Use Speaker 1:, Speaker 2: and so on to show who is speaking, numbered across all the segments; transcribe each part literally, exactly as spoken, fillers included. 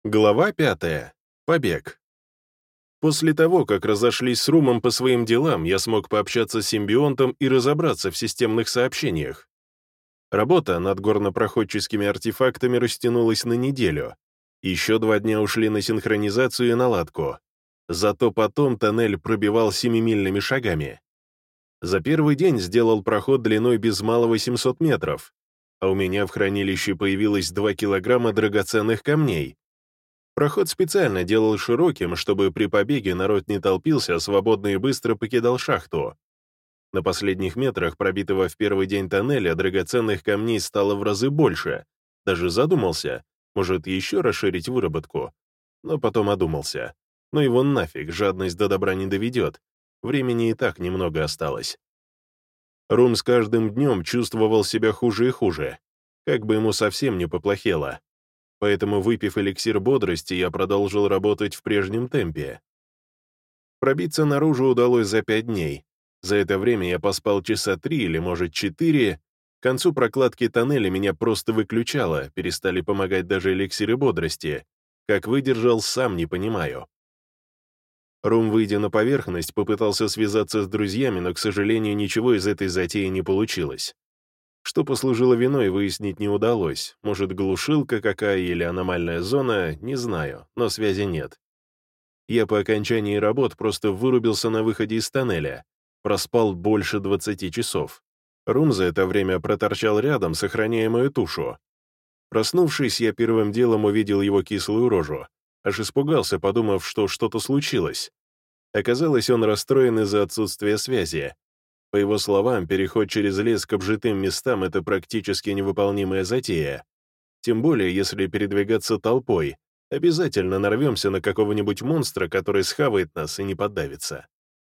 Speaker 1: Глава пятая. Побег. После того, как разошлись с Румом по своим делам, я смог пообщаться с симбионтом и разобраться в системных сообщениях. Работа над горнопроходческими артефактами растянулась на неделю. Еще два дня ушли на синхронизацию и наладку. Зато потом тоннель пробивал семимильными шагами. За первый день сделал проход длиной без малого семьсот метров, а у меня в хранилище появилось два килограмма драгоценных камней. Проход специально делал широким, чтобы при побеге народ не толпился, а свободно и быстро покидал шахту. На последних метрах пробитого в первый день тоннеля драгоценных камней стало в разы больше. Даже задумался, может, еще расширить выработку. Но потом одумался. Ну его нафиг, жадность до добра не доведет. Времени и так немного осталось. Рум с каждым днем чувствовал себя хуже и хуже. Как бы ему совсем не поплохело. Поэтому, выпив эликсир бодрости, я продолжил работать в прежнем темпе. Пробиться наружу удалось за пять дней. За это время я поспал часа три или, может, четыре. К концу прокладки тоннеля меня просто выключало, перестали помогать даже эликсиры бодрости. Как выдержал, сам не понимаю. Рум, выйдя на поверхность, попытался связаться с друзьями, но, к сожалению, ничего из этой затеи не получилось. Что послужило виной, выяснить не удалось. Может, глушилка какая или аномальная зона, не знаю, но связи нет. Я по окончании работ просто вырубился на выходе из тоннеля. Проспал больше двадцати часов. Рум за это время проторчал рядом, сохраняя мою тушу. Проснувшись, я первым делом увидел его кислую рожу. Аж испугался, подумав, что что-то случилось. Оказалось, он расстроен из-за отсутствия связи. По его словам, переход через лес к обжитым местам — это практически невыполнимая затея. Тем более, если передвигаться толпой, обязательно нарвемся на какого-нибудь монстра, который схавает нас и не поддавится.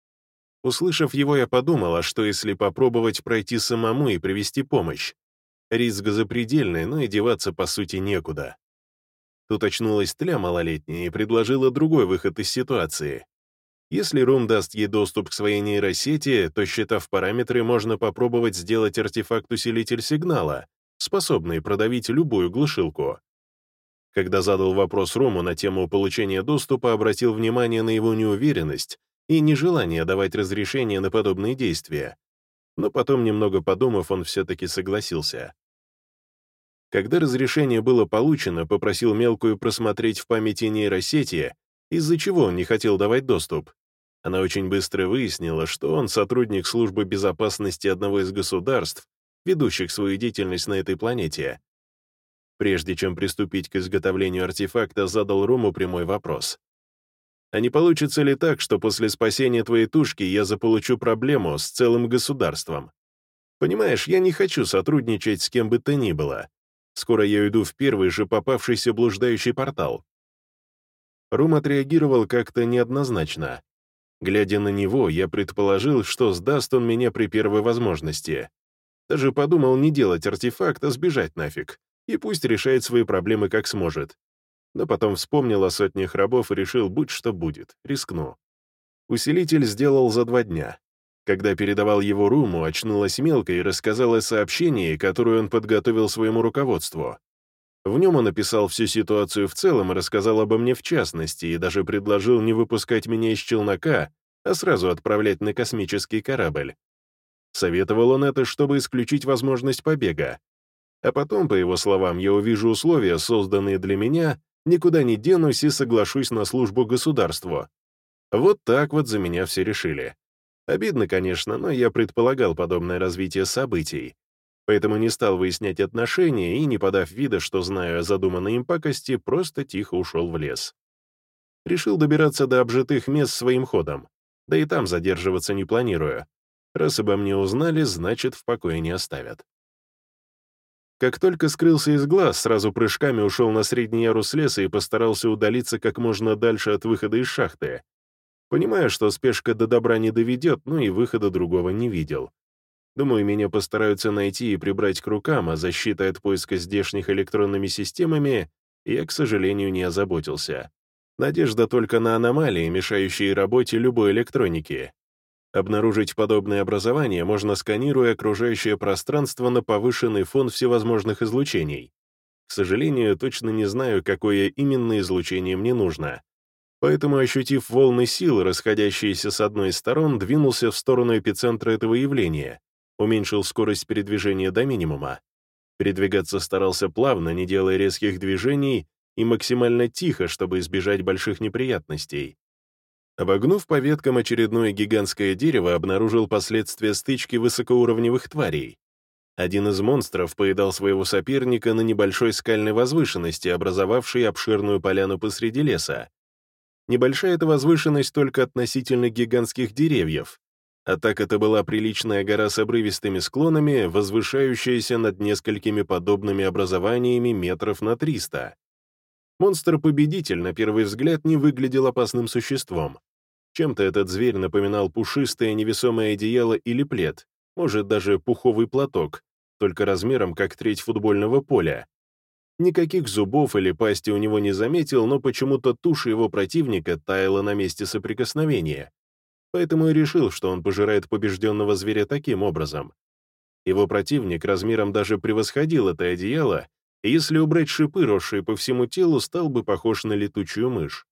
Speaker 1: Услышав его, я подумал, а что если попробовать пройти самому и привести помощь? Риск запредельный, но и деваться, по сути, некуда. Тут очнулась тля малолетняя и предложила другой выход из ситуации. Если Рум даст ей доступ к своей нейросети, то, считав параметры, можно попробовать сделать артефакт-усилитель сигнала, способный продавить любую глушилку. Когда задал вопрос Руму на тему получения доступа, обратил внимание на его неуверенность и нежелание давать разрешение на подобные действия. Но потом, немного подумав, он все-таки согласился. Когда разрешение было получено, попросил мелкую просмотреть в памяти нейросети, из-за чего он не хотел давать доступ. Она очень быстро выяснила, что он сотрудник службы безопасности одного из государств, ведущих свою деятельность на этой планете. Прежде чем приступить к изготовлению артефакта, задал Руму прямой вопрос. «А не получится ли так, что после спасения твоей тушки я заполучу проблему с целым государством? Понимаешь, я не хочу сотрудничать с кем бы то ни было. Скоро я уйду в первый же попавшийся блуждающий портал». Рум отреагировал как-то неоднозначно. Глядя на него, я предположил, что сдаст он меня при первой возможности. Даже подумал не делать артефакт, а сбежать нафиг, и пусть решает свои проблемы как сможет. Но потом вспомнил о сотнях рабов и решил, будь что будет, рискну. Усилитель сделал за два дня. Когда передавал его Руму, очнулась мелкая и рассказала сообщение, которое он подготовил своему руководству. В нем он описал всю ситуацию в целом и рассказал обо мне в частности, и даже предложил не выпускать меня из челнока, а сразу отправлять на космический корабль. Советовал он это, чтобы исключить возможность побега. А потом, по его словам, я увижу условия, созданные для меня, никуда не денусь и соглашусь на службу государству. Вот так вот за меня все решили. Обидно, конечно, но я предполагал подобное развитие событий. Поэтому не стал выяснять отношения и, не подав вида, что знаю о задуманной им пакости, просто тихо ушел в лес. Решил добираться до обжитых мест своим ходом, да и там задерживаться не планирую. Раз обо мне узнали, значит, в покое не оставят. Как только скрылся из глаз, сразу прыжками ушел на средний ярус леса и постарался удалиться как можно дальше от выхода из шахты. Понимая, что спешка до добра не доведет, но и выхода другого не видел. Думаю, меня постараются найти и прибрать к рукам, а защитой от поиска здешних электронными системами я, к сожалению, не озаботился. Надежда только на аномалии, мешающие работе любой электроники. Обнаружить подобное образование можно, сканируя окружающее пространство на повышенный фон всевозможных излучений. К сожалению, точно не знаю, какое именно излучение мне нужно. Поэтому, ощутив волны силы, расходящиеся с одной из сторон, двинулся в сторону эпицентра этого явления, уменьшил скорость передвижения до минимума. Передвигаться старался плавно, не делая резких движений, и максимально тихо, чтобы избежать больших неприятностей. Обогнув по веткам очередное гигантское дерево, обнаружил последствия стычки высокоуровневых тварей. Один из монстров поедал своего соперника на небольшой скальной возвышенности, образовавшей обширную поляну посреди леса. Небольшая эта возвышенность только относительно гигантских деревьев, а так это была приличная гора с обрывистыми склонами, возвышающаяся над несколькими подобными образованиями метров на триста. Монстр-победитель, на первый взгляд, не выглядел опасным существом. Чем-то этот зверь напоминал пушистое невесомое одеяло или плед, может, даже пуховый платок, только размером как треть футбольного поля. Никаких зубов или пасти у него не заметил, но почему-то туша его противника таяла на месте соприкосновения. Поэтому и решил, что он пожирает побежденного зверя таким образом. Его противник размером даже превосходил это одеяло, и если убрать шипы, росшие по всему телу, стал бы похож на летучую мышь.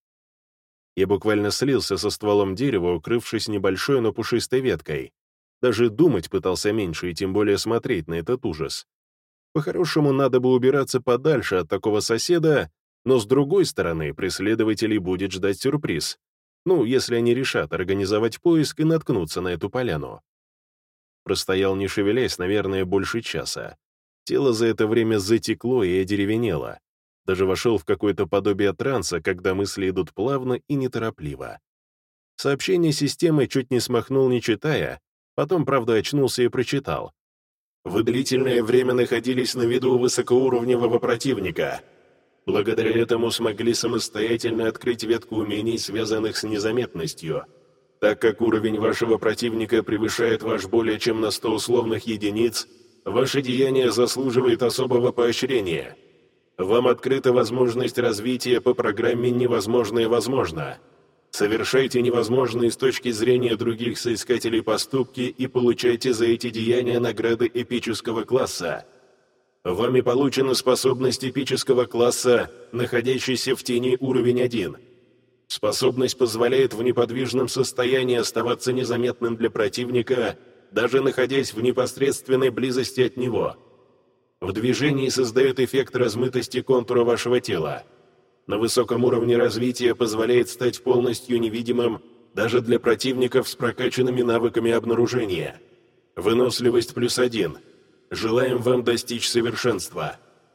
Speaker 1: Я буквально слился со стволом дерева, укрывшись небольшой, но пушистой веткой. Даже думать пытался меньше и тем более смотреть на этот ужас. По-хорошему, надо бы убираться подальше от такого соседа, но с другой стороны, преследователей будет ждать сюрприз. Ну, если они решат организовать поиск и наткнуться на эту поляну. Простоял, не шевелясь, наверное, больше часа. Тело за это время затекло и одеревенело. Даже вошел в какое-то подобие транса, когда мысли идут плавно и неторопливо. Сообщение системы чуть не смахнул, не читая, потом, правда, очнулся и прочитал. «Вы длительное время находились на виду у высокоуровневого противника. Благодаря этому смогли самостоятельно открыть ветку умений, связанных с незаметностью. Так как уровень вашего противника превышает ваш более чем на сто условных единиц, ваше деяние заслуживает особого поощрения. Вам открыта возможность развития по программе «Невозможное возможно». Совершайте невозможные с точки зрения других соискателей поступки и получайте за эти деяния награды эпического класса. Вами получена способность эпического класса, находящийся в тени уровень один. Способность позволяет в неподвижном состоянии оставаться незаметным для противника, даже находясь в непосредственной близости от него. В движении создает эффект размытости контура вашего тела. На высоком уровне развития позволяет стать полностью невидимым даже для противников с прокачанными навыками обнаружения. Выносливость плюс один. Желаем вам достичь совершенства».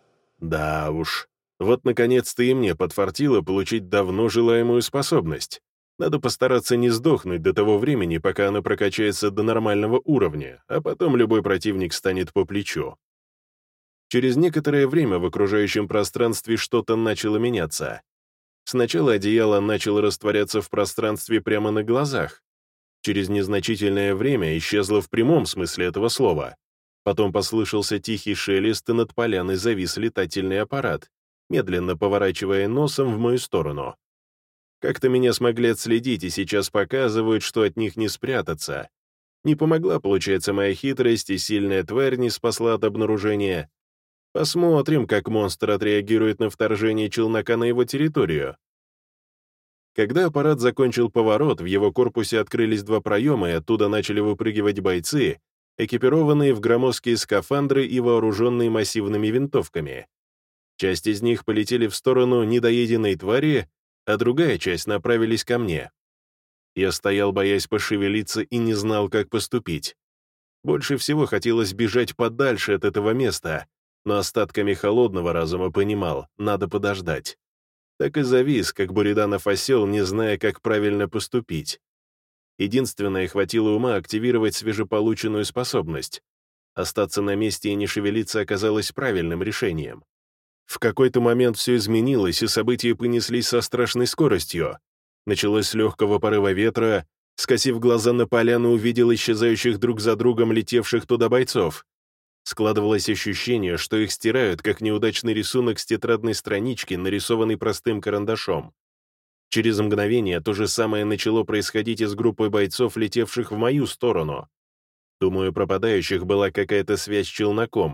Speaker 1: Да уж, вот наконец-то и мне подфартило получить давно желаемую способность. Надо постараться не сдохнуть до того времени, пока она прокачается до нормального уровня, а потом любой противник станет по плечу. Через некоторое время в окружающем пространстве что-то начало меняться. Сначала одеяло начало растворяться в пространстве прямо на глазах. Через незначительное время исчезло в прямом смысле этого слова. Потом послышался тихий шелест, и над поляной завис летательный аппарат, медленно поворачивая носом в мою сторону. Как-то меня смогли отследить, и сейчас показывают, что от них не спрятаться. Не помогла, получается, моя хитрость, и сильная тварь не спасла от обнаружения. Посмотрим, как монстр отреагирует на вторжение челнока на его территорию. Когда аппарат закончил поворот, в его корпусе открылись два проема, и оттуда начали выпрыгивать бойцы, экипированные в громоздкие скафандры и вооруженные массивными винтовками. Часть из них полетели в сторону недоеденной твари, а другая часть направились ко мне. Я стоял, боясь пошевелиться, и не знал, как поступить. Больше всего хотелось бежать подальше от этого места, но остатками холодного разума понимал, надо подождать. Так и завис, как Буриданов осел, не зная, как правильно поступить. Единственное, хватило ума активировать свежеполученную способность. Остаться на месте и не шевелиться оказалось правильным решением. В какой-то момент все изменилось, и события понеслись со страшной скоростью. Началось с легкого порыва ветра, скосив глаза на поляну, увидел исчезающих друг за другом летевших туда бойцов. Складывалось ощущение, что их стирают, как неудачный рисунок с тетрадной странички, нарисованный простым карандашом. Через мгновение то же самое начало происходить и с группой бойцов, летевших в мою сторону. Думаю, пропадающих была какая-то связь с челноком,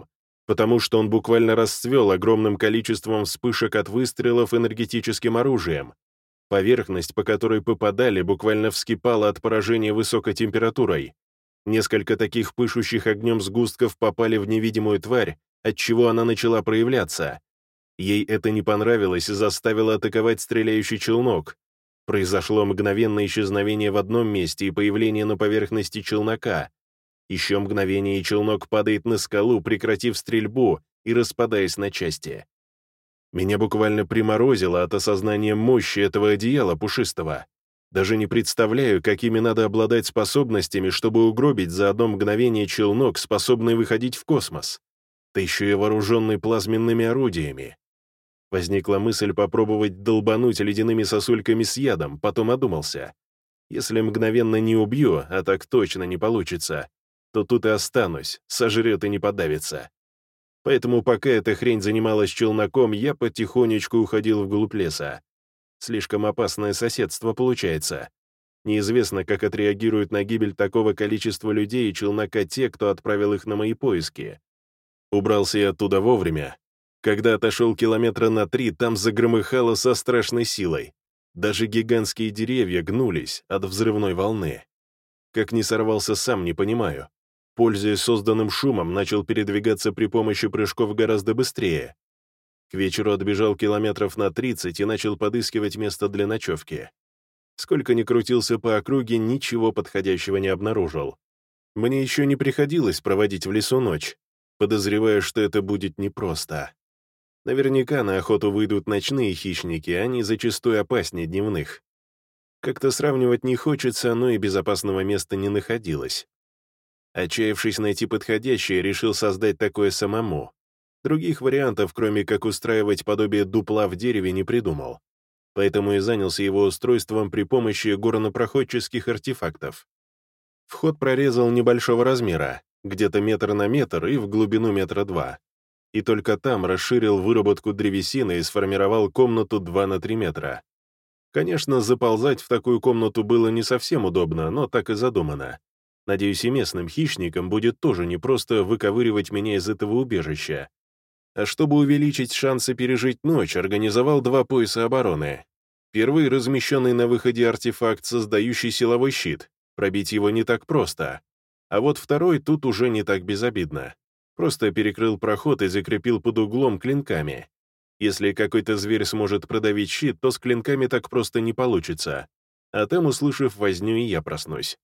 Speaker 1: потому что он буквально расцвел огромным количеством вспышек от выстрелов энергетическим оружием. Поверхность, по которой попадали, буквально вскипала от поражения высокой температурой. Несколько таких пышущих огнем сгустков попали в невидимую тварь, отчего она начала проявляться. Ей это не понравилось и заставило атаковать стреляющий челнок. Произошло мгновенное исчезновение в одном месте и появление на поверхности челнока. Еще мгновение, и челнок падает на скалу, прекратив стрельбу и распадаясь на части. Меня буквально приморозило от осознания мощи этого одеяла пушистого. Даже не представляю, какими надо обладать способностями, чтобы угробить за одно мгновение челнок, способный выходить в космос. Да еще и вооруженный плазменными орудиями. Возникла мысль попробовать долбануть ледяными сосульками с ядом, потом одумался. Если мгновенно не убью, а так точно не получится, то тут и останусь, сожрет и не подавится. Поэтому пока эта хрень занималась челноком, я потихонечку уходил вглубь леса. Слишком опасное соседство получается. Неизвестно, как отреагируют на гибель такого количества людей и челнока те, кто отправил их на мои поиски. Убрался я оттуда вовремя. Когда отошел километра на три, там загромыхало со страшной силой. Даже гигантские деревья гнулись от взрывной волны. Как не сорвался сам, не понимаю. Пользуясь созданным шумом, начал передвигаться при помощи прыжков гораздо быстрее. К вечеру отбежал километров на тридцать и начал подыскивать место для ночевки. Сколько ни крутился по округе, ничего подходящего не обнаружил. Мне еще не приходилось проводить в лесу ночь. Подозреваю, что это будет непросто. Наверняка на охоту выйдут ночные хищники, они зачастую опаснее дневных. Как-то сравнивать не хочется, но и безопасного места не находилось. Отчаявшись найти подходящее, решил создать такое самому. Других вариантов, кроме как устраивать подобие дупла в дереве, не придумал. Поэтому и занялся его устройством при помощи горнопроходческих артефактов. Вход прорезал небольшого размера, где-то метр на метр и в глубину метра два. И только там расширил выработку древесины и сформировал комнату два на три метра. Конечно, заползать в такую комнату было не совсем удобно, но так и задумано. Надеюсь, и местным хищникам будет тоже непросто выковыривать меня из этого убежища. А чтобы увеличить шансы пережить ночь, организовал два пояса обороны. Первый — размещенный на выходе артефакт, создающий силовой щит. Пробить его не так просто. А вот второй тут уже не так безобидно. Просто перекрыл проход и закрепил под углом клинками. Если какой-то зверь сможет продавить щит, то с клинками так просто не получится. А там, услышав возню, и я проснусь.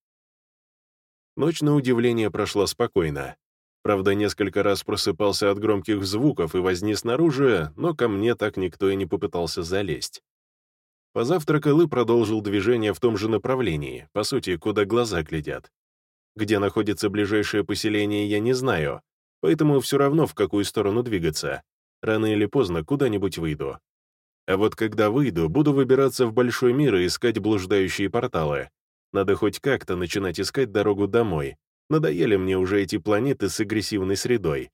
Speaker 1: Ночь, на удивление, прошла спокойно. Правда, несколько раз просыпался от громких звуков и возни снаружи, но ко мне так никто и не попытался залезть. Позавтракал и продолжил движение в том же направлении, по сути, куда глаза глядят. Где находится ближайшее поселение, я не знаю, поэтому все равно в какую сторону двигаться. Рано или поздно куда-нибудь выйду. А вот когда выйду, буду выбираться в большой мир и искать блуждающие порталы. Надо хоть как-то начинать искать дорогу домой. Надоели мне уже эти планеты с агрессивной средой.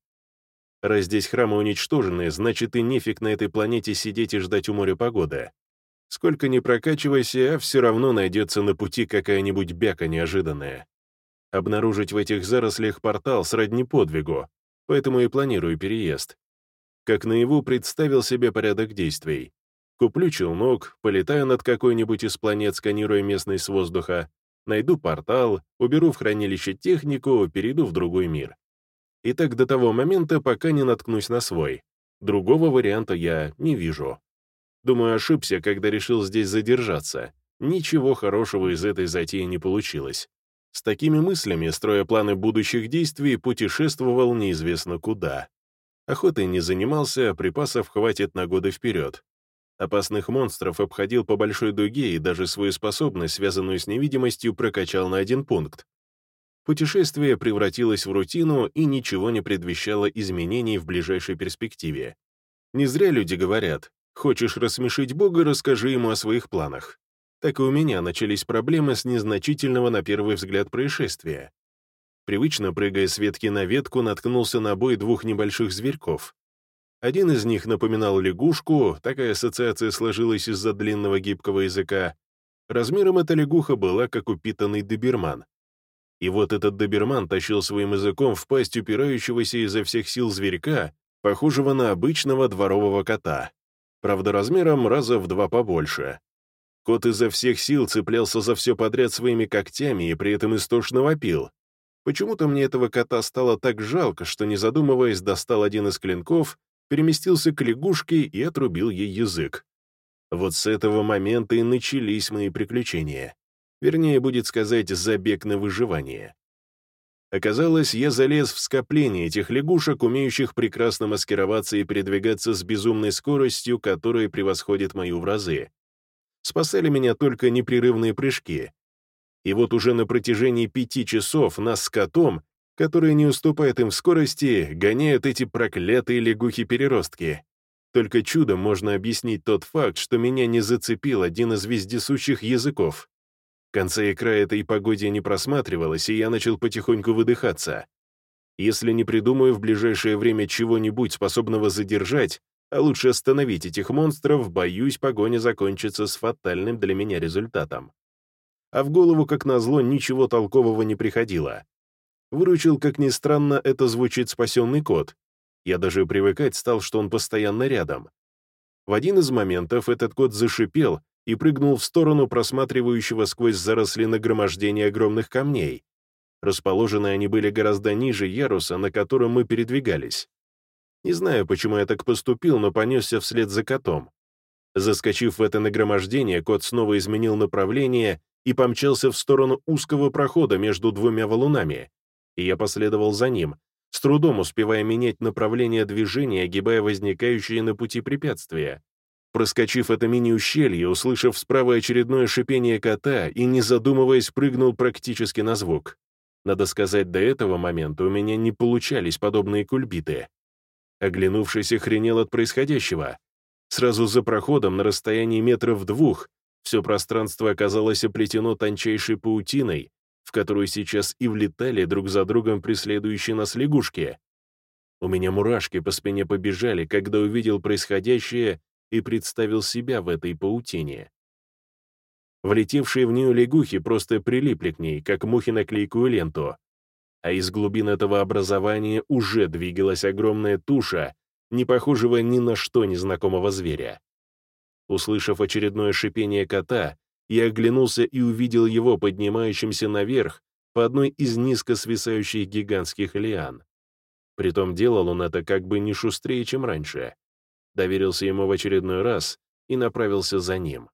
Speaker 1: Раз здесь храмы уничтожены, значит и нефиг на этой планете сидеть и ждать у моря погоды. Сколько ни прокачивайся, а все равно найдется на пути какая-нибудь бяка неожиданная. Обнаружить в этих зарослях портал сродни подвигу, поэтому и планирую переезд. Как наяву представил себе порядок действий. Куплю челнок, полетаю над какой-нибудь из планет, сканируя местность с воздуха, найду портал, уберу в хранилище технику, перейду в другой мир. И так до того момента, пока не наткнусь на свой. Другого варианта я не вижу. Думаю, ошибся, когда решил здесь задержаться. Ничего хорошего из этой затеи не получилось. С такими мыслями, строя планы будущих действий, путешествовал неизвестно куда. Охотой не занимался, припасов хватит на годы вперед. Опасных монстров обходил по большой дуге и даже свою способность, связанную с невидимостью, прокачал на один пункт. Путешествие превратилось в рутину и ничего не предвещало изменений в ближайшей перспективе. Не зря люди говорят: «Хочешь рассмешить Бога, расскажи ему о своих планах». Так и у меня начались проблемы с незначительного на первый взгляд происшествия. Привычно прыгая с ветки на ветку, наткнулся на бой двух небольших зверьков. Один из них напоминал лягушку, такая ассоциация сложилась из-за длинного гибкого языка. Размером эта лягуха была, как упитанный доберман. И вот этот доберман тащил своим языком в пасть упирающегося изо всех сил зверька, похожего на обычного дворового кота, правда, размером раза в два побольше. Кот изо всех сил цеплялся за все подряд своими когтями и при этом истошно вопил. Почему-то мне этого кота стало так жалко, что, не задумываясь, достал один из клинков, переместился к лягушке и отрубил ей язык. Вот с этого момента и начались мои приключения. Вернее, будет сказать, забег на выживание. Оказалось, я залез в скопление этих лягушек, умеющих прекрасно маскироваться и передвигаться с безумной скоростью, которая превосходит мою в разы. Спасали меня только непрерывные прыжки. И вот уже на протяжении пяти часов нас с котом, который не уступает им в скорости, гоняют эти проклятые лягухи-переростки. Только чудом можно объяснить тот факт, что меня не зацепил один из вездесущих языков. Конца и края этой погоде не просматривалось, и я начал потихоньку выдыхаться. Если не придумаю в ближайшее время чего-нибудь, способного задержать, а лучше остановить этих монстров, боюсь, погоня закончится с фатальным для меня результатом. А в голову, как назло, ничего толкового не приходило. Выручил, как ни странно, это звучит спасенный кот. Я даже привыкать стал, что он постоянно рядом. В один из моментов этот кот зашипел и прыгнул в сторону просматривающего сквозь заросли нагромождения огромных камней. Расположены они были гораздо ниже яруса, на котором мы передвигались. Не знаю, почему я так поступил, но понесся вслед за котом. Заскочив в это нагромождение, кот снова изменил направление и помчался в сторону узкого прохода между двумя валунами, и я последовал за ним, с трудом успевая менять направление движения, огибая возникающие на пути препятствия. Проскочив это мини-ущелье, услышав справа очередное шипение кота и, не задумываясь, прыгнул практически на звук. Надо сказать, до этого момента у меня не получались подобные кульбиты. Оглянувшись, охренел от происходящего. Сразу за проходом, на расстоянии метров двух, все пространство оказалось оплетено тончайшей паутиной, в которую сейчас и влетали друг за другом преследующие нас лягушки. У меня мурашки по спине побежали, когда увидел происходящее и представил себя в этой паутине. Влетевшие в нее лягухи просто прилипли к ней, как мухи на клейкую ленту, а из глубин этого образования уже двигалась огромная туша, не похожего ни на что незнакомого зверя. Услышав очередное шипение кота, я оглянулся и увидел его поднимающимся наверх по одной из низко свисающих гигантских лиан. Притом делал он это как бы не шустрее, чем раньше. Доверился ему в очередной раз и направился за ним.